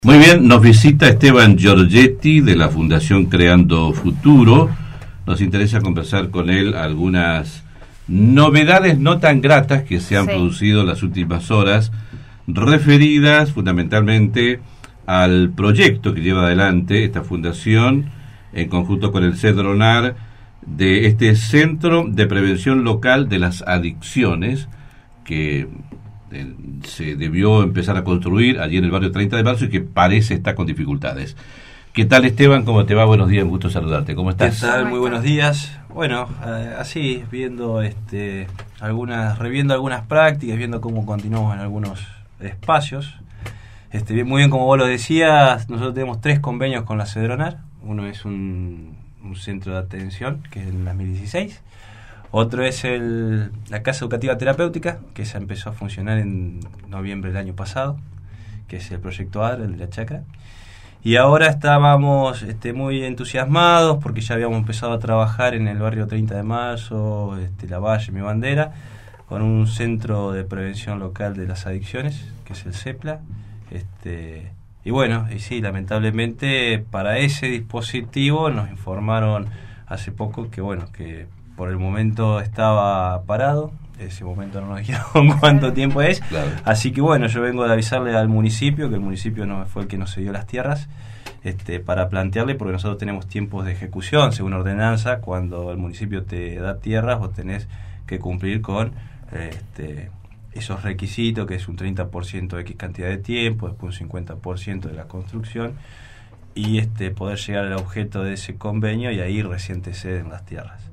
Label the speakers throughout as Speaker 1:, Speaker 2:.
Speaker 1: Muy bien, nos visita Esteban Giorgetti de la Fundación Creando Futuro. Nos interesa conversar con él algunas novedades no tan gratas que se han producido en las últimas horas, referidas fundamentalmente al proyecto que lleva adelante esta fundación en conjunto con el CEDRONAR de este Centro de Prevención Local de las Adicciones que se debió empezar a construir allí en el barrio 30 de marzo y que parece estar con dificultades. ¿Qué tal, Esteban? ¿Cómo te va? Buenos días, un gusto saludarte. ¿Cómo estás?
Speaker 2: ¿Qué tal? Muy buenos días. Bueno, así, viendo reviendo algunas prácticas, viendo cómo continuamos en algunos espacios. Muy bien, como vos lo decías, nosotros tenemos 3 convenios con la CEDRONAR. Uno es un centro de atención, que es en 2016. Otro es la Casa Educativa Terapéutica, que se empezó a funcionar en noviembre del año pasado, que es el proyecto ADRA, el de la Chacra. Y ahora estábamos muy entusiasmados porque ya habíamos empezado a trabajar en el barrio 30 de marzo, La Valle, Mi Bandera, con un centro de prevención local de las adicciones, que es el CEPLA. Y bueno, y sí, lamentablemente para ese dispositivo nos informaron hace poco que por el momento estaba parado. Ese momento no nos dijeron cuánto tiempo es.
Speaker 1: Claro.
Speaker 2: Así que bueno, yo vengo de avisarle al municipio, que el municipio no fue el que nos cedió las tierras, para plantearle, porque nosotros tenemos tiempos de ejecución, según ordenanza. Cuando el municipio te da tierras, vos tenés que cumplir con esos requisitos, que es un 30% de X cantidad de tiempo, después un 50% de la construcción, y poder llegar al objeto de ese convenio, y ahí recién te ceden las tierras.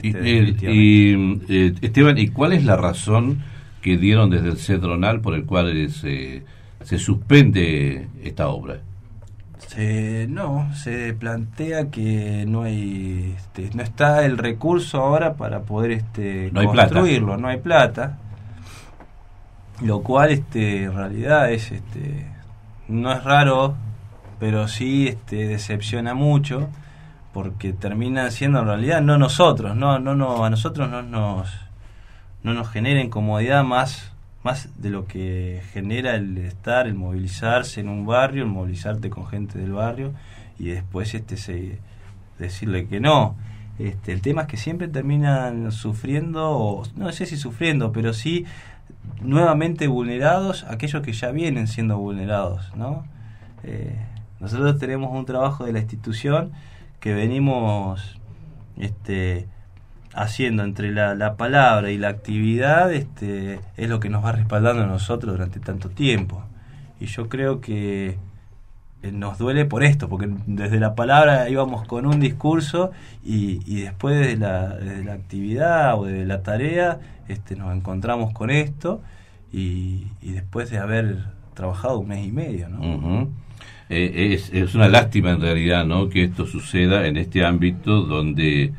Speaker 1: Esteban, ¿y cuál es la razón que dieron desde el CEDRONAR por el cual se suspende esta obra?
Speaker 2: Se plantea que no hay, no está el recurso ahora para poder
Speaker 1: no
Speaker 2: construirlo, no hay plata, lo cual en realidad no es raro, pero sí decepciona mucho, porque terminan siendo en realidad a nosotros no nos genera incomodidad más de lo que genera el estar, el movilizarse en un barrio, el movilizarte con gente del barrio y después decirle que no. El tema es que siempre terminan sufriendo, o no sé si sufriendo, pero sí nuevamente vulnerados aquellos que ya vienen siendo vulnerados, ¿no? Nosotros tenemos un trabajo de la institución que venimos haciendo entre la palabra y la actividad, es lo que nos va respaldando a nosotros durante tanto tiempo. Y yo creo que nos duele por esto, porque desde la palabra íbamos con un discurso y después de la actividad o de la tarea nos encontramos con esto y después de haber trabajado 1 mes y medio, ¿no?
Speaker 1: Uh-huh. Es una lástima en realidad, ¿no?, que esto suceda en este ámbito donde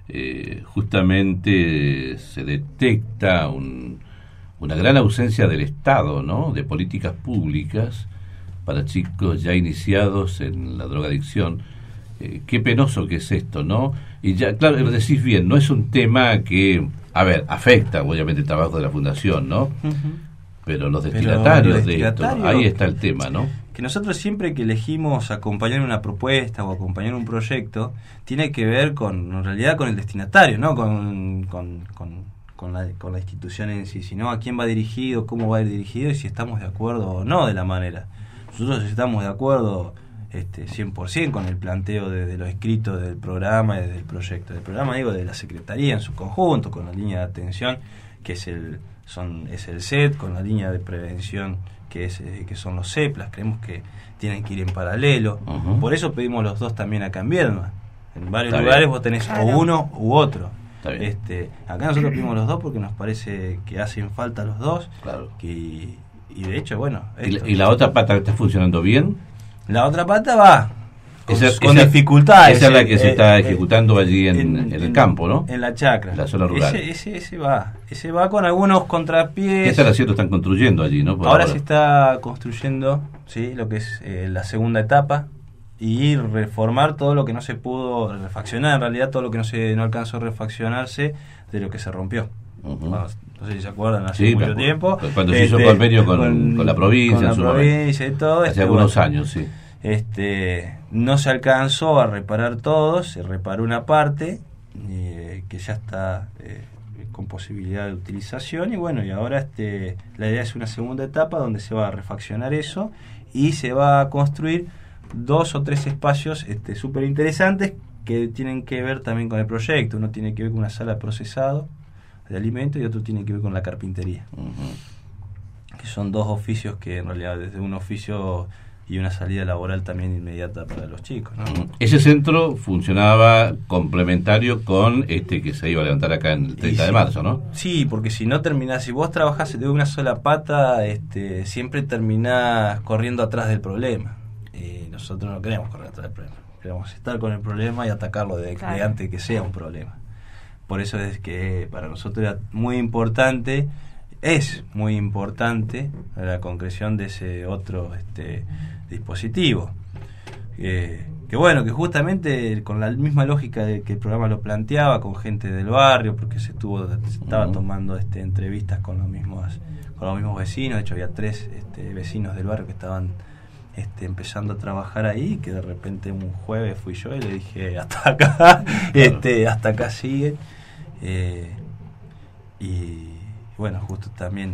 Speaker 1: justamente se detecta una gran ausencia del Estado, ¿no?, de políticas públicas para chicos ya iniciados en la drogadicción. Qué penoso que es esto, ¿no? Y ya, claro, lo decís bien, no es un tema que, afecta obviamente el trabajo de la Fundación, ¿no? Uh-huh. Pero los destinatarios de esto, ¿no? Ahí está el tema, ¿no?
Speaker 2: Que nosotros siempre que elegimos acompañar una propuesta o acompañar un proyecto, tiene que ver en realidad con el destinatario, no con la institución en sí, sino a quién va dirigido, cómo va a ir dirigido y si estamos de acuerdo o no de la manera. Nosotros estamos de acuerdo 100% con el planteo de lo escrito del programa y del proyecto. Del programa, digo, de la Secretaría en su conjunto, con la línea de atención, que es el SED, con la línea de prevención que son los CEPLAS. Creemos que tienen que ir en paralelo. Uh-huh. Por eso pedimos los dos también acá en Viedma. En varios lugares vos tenés o uno u otro. Acá nosotros pedimos los dos porque nos parece que hacen falta los dos.
Speaker 1: Claro.
Speaker 2: Y de hecho, bueno.
Speaker 1: ¿Y la otra pata está funcionando bien?
Speaker 2: La otra pata va con
Speaker 1: dificultades. Esa es la que se está ejecutando allí en el campo, ¿no?
Speaker 2: En la chacra.
Speaker 1: La zona rural.
Speaker 2: Ese va con algunos contrapiés.
Speaker 1: ¿Qué están haciendo? Están construyendo allí, ¿no?
Speaker 2: Ahora se está construyendo, sí, lo que es la segunda etapa, y reformar todo lo que no se pudo refaccionar, en realidad todo lo que no alcanzó a refaccionarse de lo que se rompió. No sé si se acuerdan, hace mucho tiempo.
Speaker 1: Cuando se hizo convenio con la provincia.
Speaker 2: Con la provincia y todo.
Speaker 1: Hace algunos años, sí.
Speaker 2: No se alcanzó a reparar todo, se reparó una parte que ya está con posibilidad de utilización, y bueno, y ahora la idea es una segunda etapa donde se va a refaccionar eso y se va a construir 2 o 3 espacios súper interesantes que tienen que ver también con el proyecto. Uno tiene que ver con una sala de procesado de alimentos y otro tiene que ver con la carpintería, que son 2 oficios que en realidad desde un oficio y una salida laboral también inmediata para los chicos, ¿no?
Speaker 1: Ese centro funcionaba complementario con que se iba a levantar acá en el 30 de marzo, ¿no?
Speaker 2: Sí, porque si no terminás, si vos trabajás de una sola pata, siempre terminás corriendo atrás del problema. Nosotros no queremos correr atrás del problema, queremos estar con el problema y atacarlo de antes que sea un problema. Por eso es que para nosotros era muy importante, es muy importante la concreción de ese otro dispositivo. Que bueno, que justamente con la misma lógica de que el programa lo planteaba, con gente del barrio, porque se estaba tomando entrevistas con los mismos vecinos. De hecho había 3 vecinos del barrio que estaban empezando a trabajar ahí, que de repente un jueves fui yo y le dije hasta acá, hasta acá sigue. Y bueno, justo también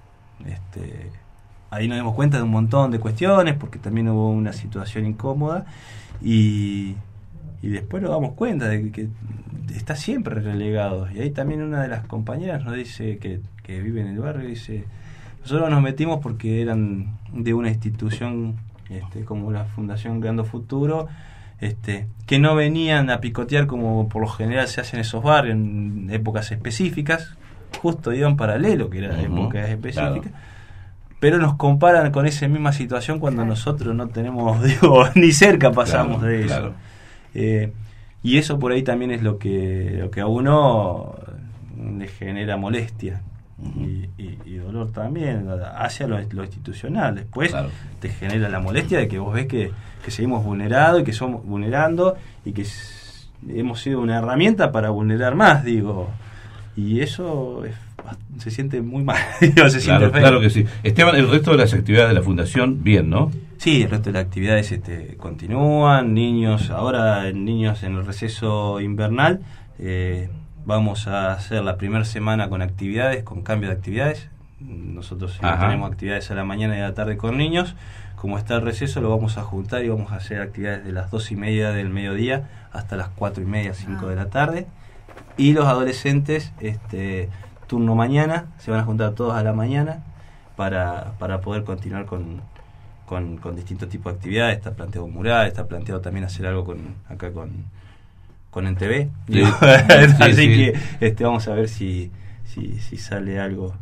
Speaker 2: ahí nos dimos cuenta de un montón de cuestiones, porque también hubo una situación incómoda, y después nos damos cuenta de que está siempre relegado. Y ahí también una de las compañeras nos dice que vive en el barrio, dice: nosotros nos metimos porque eran de una institución como la Fundación Creando Futuro, que no venían a picotear como por lo general se hace en esos barrios en épocas específicas, justo iban paralelo, que eran épocas específicas, pero nos comparan con esa misma situación cuando nosotros no tenemos, ni cerca pasamos de eso. Y eso por ahí también es lo que a uno le genera molestia. Y dolor también hacia lo institucional. Después te genera la molestia de que vos ves que seguimos vulnerados y que somos vulnerando y que hemos sido una herramienta para vulnerar más, y eso se siente muy mal. Siente feo.
Speaker 1: Claro que sí. Esteban, el resto de las actividades de la fundación, bien, ¿no?
Speaker 2: Sí, el resto de las actividades continúan. Ahora niños en el receso invernal, vamos a hacer la primera semana con actividades, con cambio de actividades. Nosotros tenemos actividades a la mañana y a la tarde con niños. Como está el receso, lo vamos a juntar y vamos a hacer actividades de las 2:30 del mediodía hasta las 4:30, 5 de la tarde. Y los adolescentes, turno mañana, se van a juntar todos a la mañana para poder continuar con distintos tipos de actividades. Está planteado un mural, está planteado también hacer algo con NTV.
Speaker 1: Sí.
Speaker 2: Así que vamos a ver si sale algo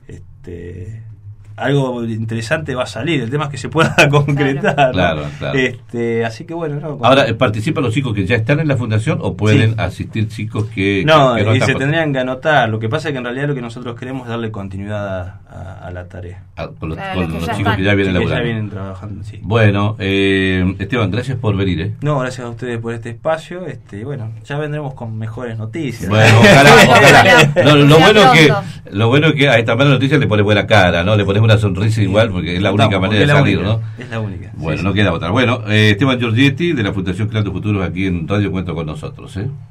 Speaker 2: algo interesante va a salir. El tema es que se pueda concretar.
Speaker 1: Claro.
Speaker 2: Así que bueno.
Speaker 1: Ahora, ¿participan los chicos que ya están en la fundación o pueden asistir chicos que no
Speaker 2: y se tendrían que anotar? Lo que pasa es que en realidad lo que nosotros queremos es darle continuidad a la tarea.
Speaker 1: Con los chicos que ya vienen laburando.
Speaker 2: Ya vienen trabajando, sí.
Speaker 1: Bueno, Esteban, gracias por venir.
Speaker 2: No, gracias a ustedes por este espacio. Bueno, ya vendremos con mejores noticias.
Speaker 1: Bueno, ojalá. Lo bueno es que a esta mala noticia le pones buena cara, ¿no? Le pones una sonrisa igual, porque es la única manera de salir, ¿no?
Speaker 2: Es la única.
Speaker 1: Bueno, no queda otra. Bueno, Esteban Giorgetti, de la Fundación Creando Futuros, aquí en Radio Cuento con nosotros,